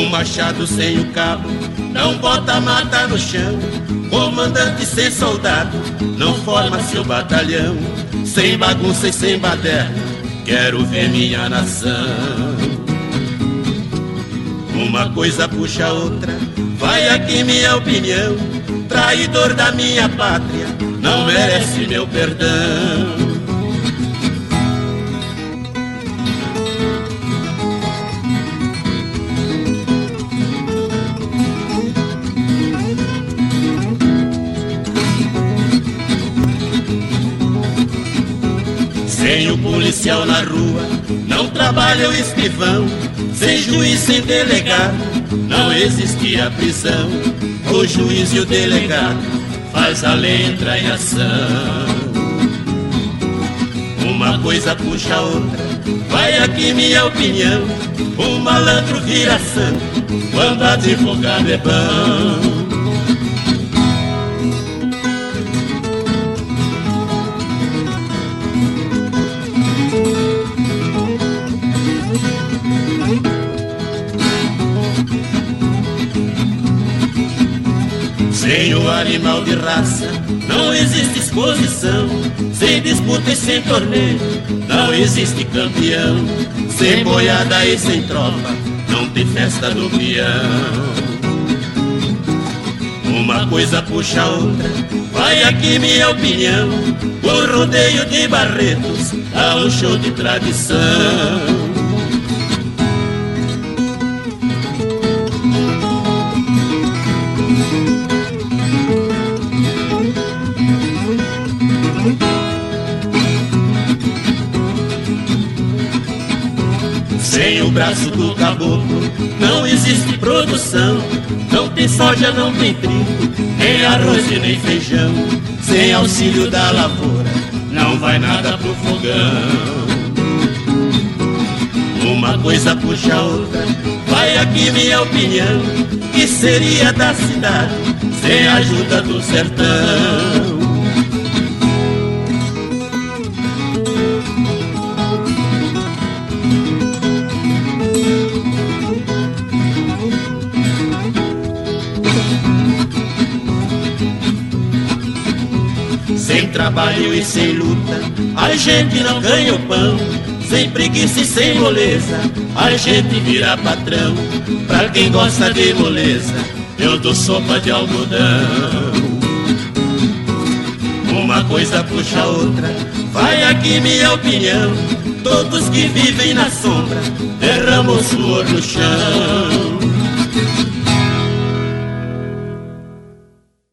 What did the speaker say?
machado sem o cabo não bota a mata no chão. Comandante sem soldado não forma seu batalhão. Sem bagunça e sem baderna quero ver minha nação. Uma coisa puxa a outra, vai aqui minha opinião. Traidor da minha pátria não merece meu perdão. Sem o policial na rua não trabalha o escrivão. Sem juiz, sem delegado não existe a prisão. O juiz e o delegado faz a lei entrar em ação. Uma coisa puxa a outra, vai aqui minha opinião. O malandro vira santo quando advogado é bom. Sem o animal de raça não existe exposição. Sem disputa e sem torneio não existe campeão. Sem boiada e sem tropa não tem festa do peão. Uma coisa puxa a outra, vai aqui minha opinião. O rodeio de Barretos é um show de tradição. Sem o braço do caboclo não existe produção. Não tem soja, não tem trigo, nem arroz e nem feijão. Sem auxílio da lavoura não vai nada pro fogão. Uma coisa puxa a outra, vai aqui minha opinião. Que seria da cidade sem a ajuda do sertão? Sem trabalho e sem luta, a gente não ganha o pão. Sem preguiça e sem moleza, a gente vira patrão. Pra quem gosta de moleza, eu dou sopa de algodão. Uma coisa puxa a outra, vai aqui minha opinião. Todos que vivem na sombra derramam suor no chão.